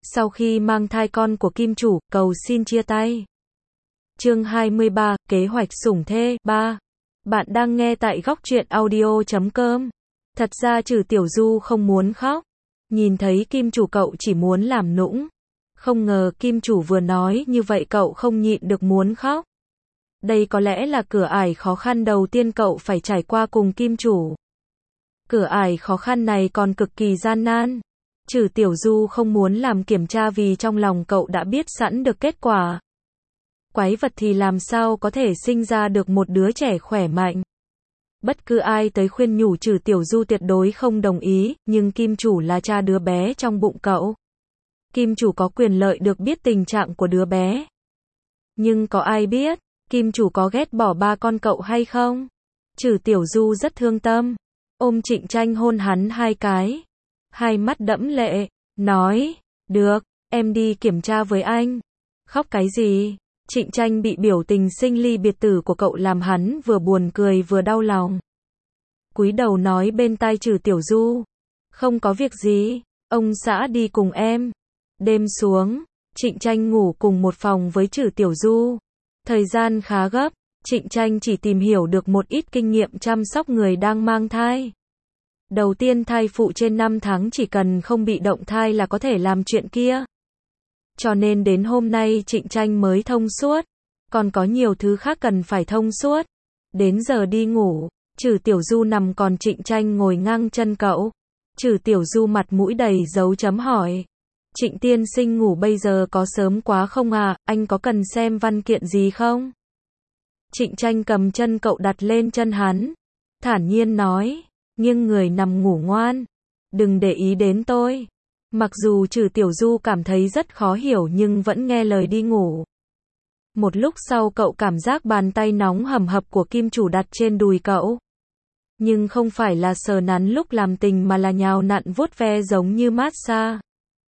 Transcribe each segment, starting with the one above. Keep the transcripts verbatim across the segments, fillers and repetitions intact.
Sau khi mang thai con của kim chủ, cầu xin chia tay. Chương hai mươi ba, kế hoạch sủng thê, ba. Bạn đang nghe tại góc truyện audio chấm com. Thật ra Trừ Tiểu Du không muốn khóc. Nhìn thấy kim chủ cậu chỉ muốn làm nũng. Không ngờ kim chủ vừa nói như vậy cậu không nhịn được muốn khóc. Đây có lẽ là cửa ải khó khăn đầu tiên cậu phải trải qua cùng kim chủ. Cửa ải khó khăn này còn cực kỳ gian nan. Trừ Tiểu Du không muốn làm kiểm tra vì trong lòng cậu đã biết sẵn được kết quả. Quái vật thì làm sao có thể sinh ra được một đứa trẻ khỏe mạnh. Bất cứ ai tới khuyên nhủ Trừ Tiểu Du tuyệt đối không đồng ý, nhưng kim chủ là cha đứa bé trong bụng cậu. Kim chủ có quyền lợi được biết tình trạng của đứa bé. Nhưng có ai biết, kim chủ có ghét bỏ ba con cậu hay không? Trừ Tiểu Du rất thương tâm, ôm Trịnh Tranh hôn hắn hai cái. Hai mắt đẫm lệ, nói, được, em đi kiểm tra với anh. Khóc cái gì? Trịnh Tranh bị biểu tình sinh ly biệt tử của cậu làm hắn vừa buồn cười vừa đau lòng. Cúi đầu nói bên tai Trừ Tiểu Du, không có việc gì, ông xã đi cùng em. Đêm xuống, Trịnh Tranh ngủ cùng một phòng với Trừ Tiểu Du. Thời gian khá gấp, Trịnh Tranh chỉ tìm hiểu được một ít kinh nghiệm chăm sóc người đang mang thai. Đầu tiên thai phụ trên năm tháng chỉ cần không bị động thai là có thể làm chuyện kia. Cho nên đến hôm nay Trịnh Tranh mới thông suốt. Còn có nhiều thứ khác cần phải thông suốt. Đến giờ đi ngủ, Trừ Tiểu Du nằm còn Trịnh Tranh ngồi ngang chân cậu. Trừ Tiểu Du mặt mũi đầy dấu chấm hỏi. Trịnh tiên sinh ngủ bây giờ có sớm quá không à, anh có cần xem văn kiện gì không? Trịnh Tranh cầm chân cậu đặt lên chân hắn. Thản nhiên nói, nghiêng người nằm ngủ ngoan. Đừng để ý đến tôi. Mặc dù Trừ Tiểu Du cảm thấy rất khó hiểu nhưng vẫn nghe lời đi ngủ. Một lúc sau cậu cảm giác bàn tay nóng hầm hập của kim chủ đặt trên đùi cậu. Nhưng không phải là sờ nắn lúc làm tình mà là nhào nặn vuốt ve giống như massage.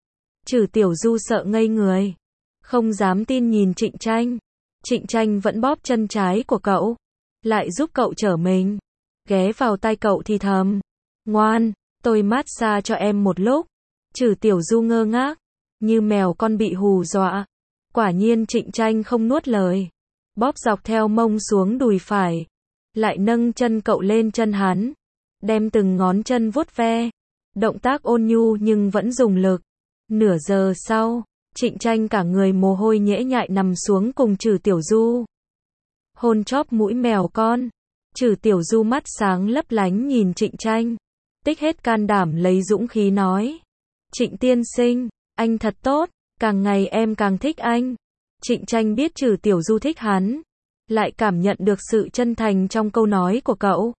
Trừ Tiểu Du sợ ngây người. Không dám tin nhìn Trịnh Tranh. Trịnh Tranh vẫn bóp chân trái của cậu. Lại giúp cậu trở mình. Ghé vào tai cậu thì thầm. Ngoan, tôi massage cho em một lúc. Trừ Tiểu Du ngơ ngác. Như mèo con bị hù dọa. Quả nhiên Trịnh Tranh không nuốt lời. Bóp dọc theo mông xuống đùi phải. Lại nâng chân cậu lên chân hắn. Đem từng ngón chân vuốt ve. Động tác ôn nhu nhưng vẫn dùng lực. Nửa giờ sau, Trịnh Tranh cả người mồ hôi nhễ nhại nằm xuống cùng Trừ Tiểu Du. Hôn chóp mũi mèo con. Trừ Tiểu Du mắt sáng lấp lánh nhìn Trịnh Tranh. Tích hết can đảm lấy dũng khí nói. Trịnh tiên sinh, anh thật tốt, càng ngày em càng thích anh. Trịnh Tranh biết Trừ Tiểu Du thích hắn. Lại cảm nhận được sự chân thành trong câu nói của cậu.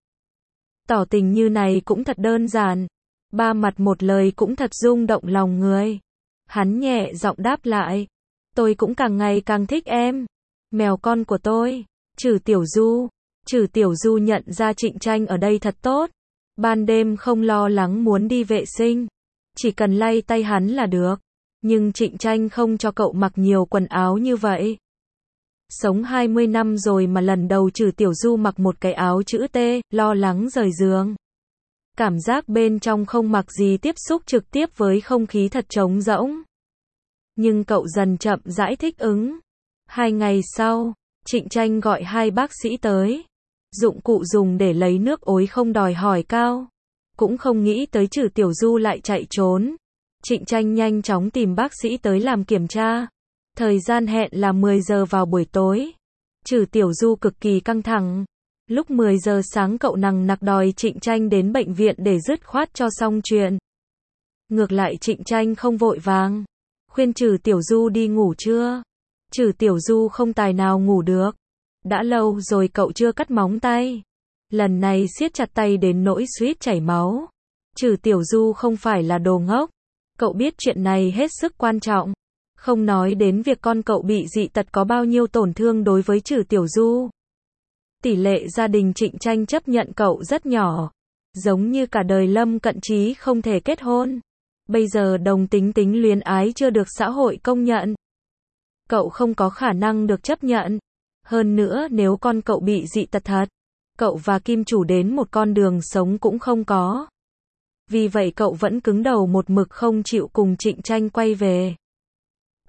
Tỏ tình như này cũng thật đơn giản. Ba mặt một lời cũng thật rung động lòng người. Hắn nhẹ giọng đáp lại. Tôi cũng càng ngày càng thích em. Mèo con của tôi. Trừ Tiểu Du. Trừ Tiểu Du nhận ra Trịnh Tranh ở đây thật tốt. Ban đêm không lo lắng muốn đi vệ sinh. Chỉ cần lay tay hắn là được. Nhưng Trịnh Tranh không cho cậu mặc nhiều quần áo như vậy. Sống hai mươi năm rồi mà lần đầu Trừ Tiểu Du mặc một cái áo chữ T, lo lắng rời giường. Cảm giác bên trong không mặc gì tiếp xúc trực tiếp với không khí thật trống rỗng. Nhưng cậu dần chậm rãi thích ứng. Hai ngày sau, Trịnh Tranh gọi hai bác sĩ tới. Dụng cụ dùng để lấy nước ối không đòi hỏi cao. Cũng không nghĩ tới Trừ Tiểu Du lại chạy trốn. Trịnh Tranh nhanh chóng tìm bác sĩ tới làm kiểm tra. Thời gian hẹn là mười giờ vào buổi tối. Trừ Tiểu Du cực kỳ căng thẳng. Lúc mười giờ sáng cậu nằng nặc đòi Trịnh Tranh đến bệnh viện để dứt khoát cho xong chuyện. Ngược lại Trịnh Tranh không vội vàng. Khuyên Trừ Tiểu Du đi ngủ chưa? Trừ Tiểu Du không tài nào ngủ được. Đã lâu rồi cậu chưa cắt móng tay. Lần này siết chặt tay đến nỗi suýt chảy máu. Trừ Tiểu Du không phải là đồ ngốc. Cậu biết chuyện này hết sức quan trọng. Không nói đến việc con cậu bị dị tật có bao nhiêu tổn thương đối với Trừ Tiểu Du. Tỷ lệ gia đình Trịnh Tranh chấp nhận cậu rất nhỏ. Giống như cả đời Lâm Cận Trí không thể kết hôn. Bây giờ đồng tính tính luyến ái chưa được xã hội công nhận. Cậu không có khả năng được chấp nhận. Hơn nữa nếu con cậu bị dị tật thật, cậu và kim chủ đến một con đường sống cũng không có. Vì vậy cậu vẫn cứng đầu một mực không chịu cùng Trịnh Tranh quay về.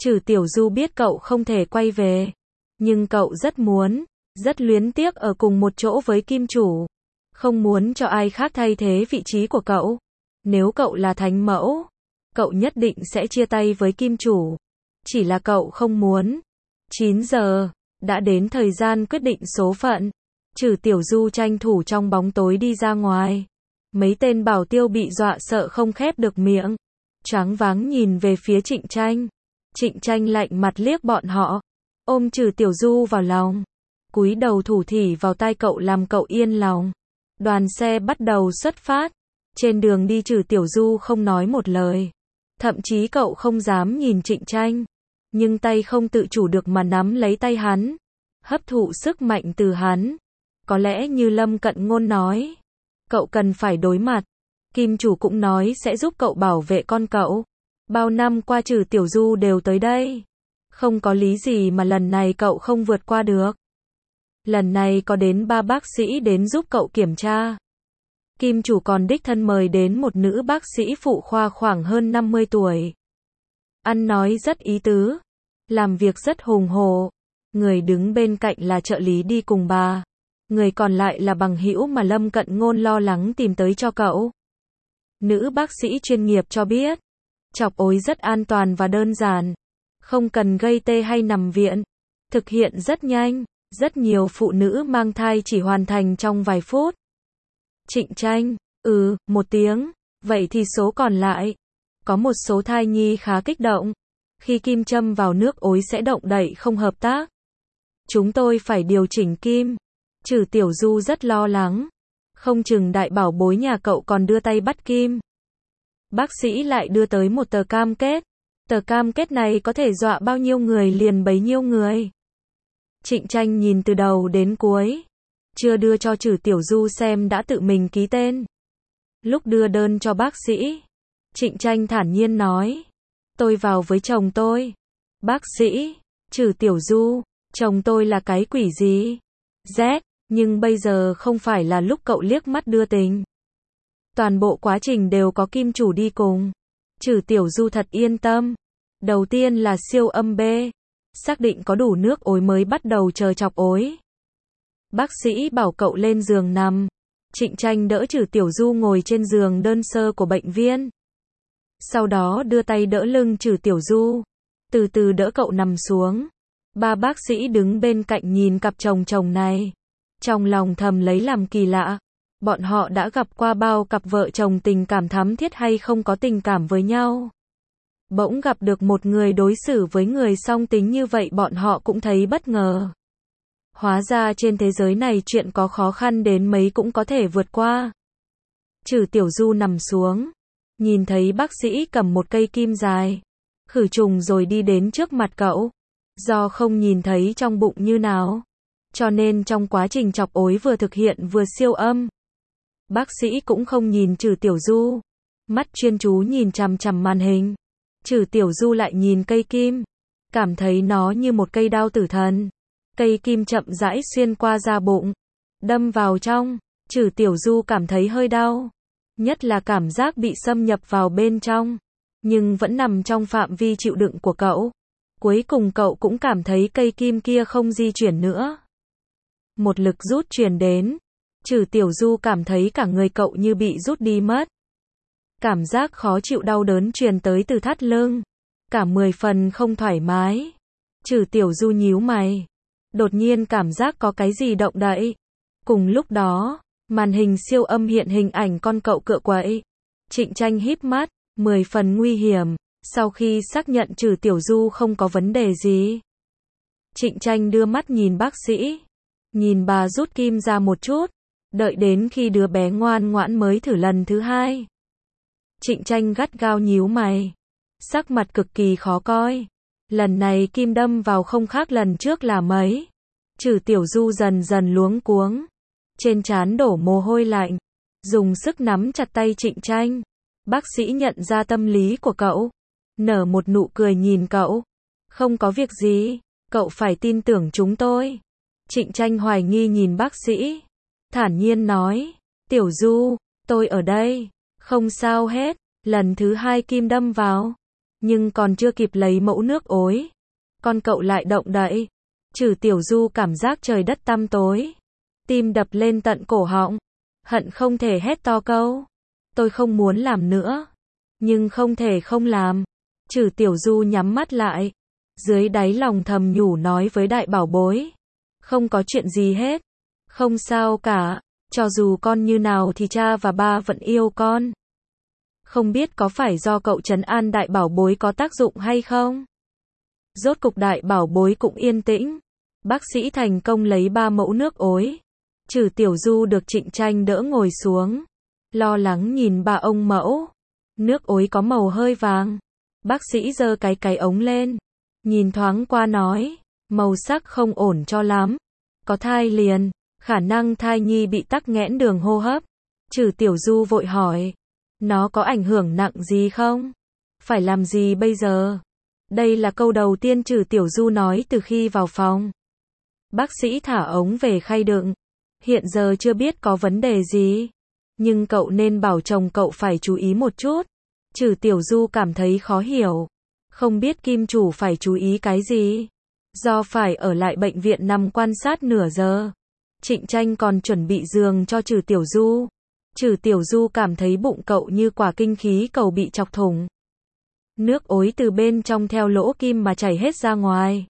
Trừ Tiểu Du biết cậu không thể quay về, nhưng cậu rất muốn, rất luyến tiếc ở cùng một chỗ với Kim Chủ. Không muốn cho ai khác thay thế vị trí của cậu. Nếu cậu là thánh mẫu, cậu nhất định sẽ chia tay với Kim Chủ. Chỉ là cậu không muốn. chín giờ, đã đến thời gian quyết định số phận. Trừ Tiểu Du tranh thủ trong bóng tối đi ra ngoài. Mấy tên bảo tiêu bị dọa sợ không khép được miệng. Choáng váng nhìn về phía Trịnh Tranh. Trịnh Tranh lạnh mặt liếc bọn họ. Ôm Trừ Tiểu Du vào lòng. Cúi đầu thủ thỉ vào tai cậu làm cậu yên lòng. Đoàn xe bắt đầu xuất phát. Trên đường đi Trừ Tiểu Du không nói một lời. Thậm chí cậu không dám nhìn Trịnh Tranh. Nhưng tay không tự chủ được mà nắm lấy tay hắn. Hấp thụ sức mạnh từ hắn. Có lẽ như Lâm Cận Ngôn nói. Cậu cần phải đối mặt. Kim Chủ cũng nói sẽ giúp cậu bảo vệ con cậu. Bao năm qua Trừ Tiểu Du đều tới đây. Không có lý gì mà lần này cậu không vượt qua được. Lần này có đến ba bác sĩ đến giúp cậu kiểm tra. Kim Chủ còn đích thân mời đến một nữ bác sĩ phụ khoa khoảng hơn năm mươi tuổi. Ăn nói rất ý tứ. Làm việc rất hùng hổ. Người đứng bên cạnh là trợ lý đi cùng bà. Người còn lại là bằng hữu mà Lâm Cận Ngôn lo lắng tìm tới cho cậu. Nữ bác sĩ chuyên nghiệp cho biết. Chọc ối rất an toàn và đơn giản. Không cần gây tê hay nằm viện. Thực hiện rất nhanh. Rất nhiều phụ nữ mang thai chỉ hoàn thành trong vài phút. Trịnh Tranh, ừ, một tiếng. Vậy thì số còn lại. Có một số thai nhi khá kích động. Khi kim châm vào nước ối sẽ động đậy không hợp tác. Chúng tôi phải điều chỉnh kim. Trừ Tiểu Du rất lo lắng. Không chừng đại bảo bối nhà cậu còn đưa tay bắt kim. Bác sĩ lại đưa tới một tờ cam kết. Tờ cam kết này có thể dọa bao nhiêu người liền bấy nhiêu người. Trịnh Tranh nhìn từ đầu đến cuối. Chưa đưa cho Trừ Tiểu Du xem đã tự mình ký tên. Lúc đưa đơn cho bác sĩ, Trịnh Tranh thản nhiên nói. Tôi vào với chồng tôi. Bác sĩ, Trừ Tiểu Du, chồng tôi là cái quỷ gì? Z, nhưng bây giờ không phải là lúc cậu liếc mắt đưa tình. Toàn bộ quá trình đều có Kim Chủ đi cùng. Trừ Tiểu Du thật yên tâm. Đầu tiên là siêu âm B. Xác định có đủ nước ối mới bắt đầu chờ chọc ối. Bác sĩ bảo cậu lên giường nằm. Trịnh Tranh đỡ Trừ Tiểu Du ngồi trên giường đơn sơ của bệnh viện. Sau đó đưa tay đỡ lưng Trừ Tiểu Du. Từ từ đỡ cậu nằm xuống. Ba bác sĩ đứng bên cạnh nhìn cặp chồng chồng này. Trong lòng thầm lấy làm kỳ lạ. Bọn họ đã gặp qua bao cặp vợ chồng tình cảm thắm thiết hay không có tình cảm với nhau. Bỗng gặp được một người đối xử với người song tính như vậy bọn họ cũng thấy bất ngờ. Hóa ra trên thế giới này chuyện có khó khăn đến mấy cũng có thể vượt qua. Trừ Tiểu Du nằm xuống. Nhìn thấy bác sĩ cầm một cây kim dài. Khử trùng rồi đi đến trước mặt cậu. Do không nhìn thấy trong bụng như nào. Cho nên trong quá trình chọc ối vừa thực hiện vừa siêu âm. Bác sĩ cũng không nhìn Trừ Tiểu Du. Mắt chuyên chú nhìn chằm chằm màn hình. Trừ Tiểu Du lại nhìn cây kim. Cảm thấy nó như một cây đao tử thần. Cây kim chậm rãi xuyên qua da bụng. Đâm vào trong. Trừ Tiểu Du cảm thấy hơi đau. Nhất là cảm giác bị xâm nhập vào bên trong. Nhưng vẫn nằm trong phạm vi chịu đựng của cậu. Cuối cùng cậu cũng cảm thấy cây kim kia không di chuyển nữa. Một lực rút truyền đến. Trừ Tiểu Du cảm thấy cả người cậu như bị rút đi mất. Cảm giác khó chịu đau đớn truyền tới từ thắt lưng. Cả mười phần không thoải mái. Trừ Tiểu Du nhíu mày. Đột nhiên cảm giác có cái gì động đậy. Cùng lúc đó, màn hình siêu âm hiện hình ảnh con cậu cựa quậy. Trịnh Tranh híp mắt, mười phần nguy hiểm. Sau khi xác nhận Trừ Tiểu Du không có vấn đề gì. Trịnh Tranh đưa mắt nhìn bác sĩ. Nhìn bà rút kim ra một chút. Đợi đến khi đứa bé ngoan ngoãn mới thử lần thứ hai. Trịnh Tranh gắt gao nhíu mày. Sắc mặt cực kỳ khó coi. Lần này kim đâm vào không khác lần trước là mấy. Trừ Tiểu Du dần dần luống cuống. Trên trán đổ mồ hôi lạnh. Dùng sức nắm chặt tay Trịnh Tranh. Bác sĩ nhận ra tâm lý của cậu. Nở một nụ cười nhìn cậu. Không có việc gì. Cậu phải tin tưởng chúng tôi. Trịnh Tranh hoài nghi nhìn bác sĩ. Thản nhiên nói. Tiểu Du, tôi ở đây. Không sao hết. Lần thứ hai kim đâm vào. Nhưng còn chưa kịp lấy mẫu nước ối, con cậu lại động đậy. Trừ Tiểu Du cảm giác trời đất tăm tối, tim đập lên tận cổ họng, hận không thể hét to câu, tôi không muốn làm nữa, nhưng không thể không làm. Trừ Tiểu Du nhắm mắt lại, dưới đáy lòng thầm nhủ nói với đại bảo bối, không có chuyện gì hết, không sao cả, cho dù con như nào thì cha và ba vẫn yêu con. Không biết có phải do cậu trấn an đại bảo bối có tác dụng hay không? Rốt cục đại bảo bối cũng yên tĩnh. Bác sĩ thành công lấy ba mẫu nước ối. Trừ Tiểu Du được Trịnh Tranh đỡ ngồi xuống, lo lắng nhìn ba ông mẫu. Nước ối có màu hơi vàng. Bác sĩ giơ cái cái ống lên, nhìn thoáng qua nói, màu sắc không ổn cho lắm. Có thai liền, khả năng thai nhi bị tắc nghẽn đường hô hấp. Trừ Tiểu Du vội hỏi, nó có ảnh hưởng nặng gì không? Phải làm gì bây giờ? Đây là câu đầu tiên Trừ Tiểu Du nói từ khi vào phòng. Bác sĩ thả ống về khay đựng. Hiện giờ chưa biết có vấn đề gì, nhưng cậu nên bảo chồng cậu phải chú ý một chút. Trừ Tiểu Du cảm thấy khó hiểu, không biết kim chủ phải chú ý cái gì. Do phải ở lại bệnh viện nằm quan sát nửa giờ, Trịnh Tranh còn chuẩn bị giường cho Trừ Tiểu Du. Trừ Tiểu Du cảm thấy bụng cậu như quả kinh khí cầu bị chọc thủng. Nước ối từ bên trong theo lỗ kim mà chảy hết ra ngoài.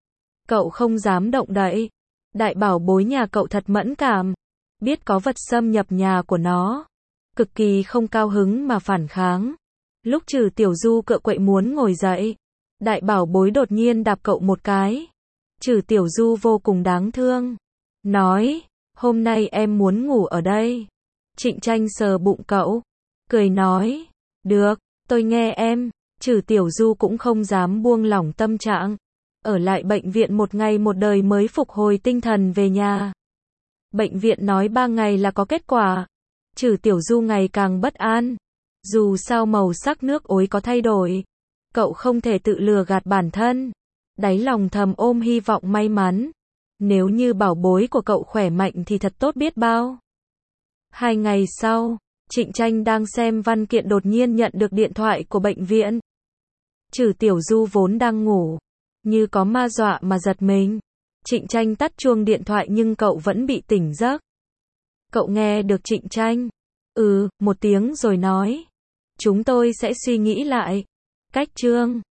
Cậu không dám động đậy. Đại bảo bối nhà cậu thật mẫn cảm, biết có vật xâm nhập nhà của nó, cực kỳ không cao hứng mà phản kháng. Lúc Trừ Tiểu Du cựa quậy muốn ngồi dậy, đại bảo bối đột nhiên đạp cậu một cái. Trừ Tiểu Du vô cùng đáng thương, nói, hôm nay em muốn ngủ ở đây. Trịnh Tranh sờ bụng cậu, cười nói, được, tôi nghe em. Trừ Tiểu Du cũng không dám buông lỏng tâm trạng, ở lại bệnh viện một ngày một đời mới phục hồi tinh thần về nhà. Bệnh viện nói ba ngày là có kết quả. Trừ Tiểu Du ngày càng bất an. Dù sao màu sắc nước ối có thay đổi, cậu không thể tự lừa gạt bản thân. Đáy lòng thầm ôm hy vọng may mắn. Nếu như bảo bối của cậu khỏe mạnh thì thật tốt biết bao. Hai ngày sau, Trịnh Tranh đang xem văn kiện đột nhiên nhận được điện thoại của bệnh viện. Trừ Tiểu Du vốn đang ngủ, như có ma dọa mà giật mình. Trịnh Tranh tắt chuông điện thoại nhưng cậu vẫn bị tỉnh giấc. Cậu nghe được Trịnh Tranh, ừ, một tiếng rồi nói, chúng tôi sẽ suy nghĩ lại. Cách chương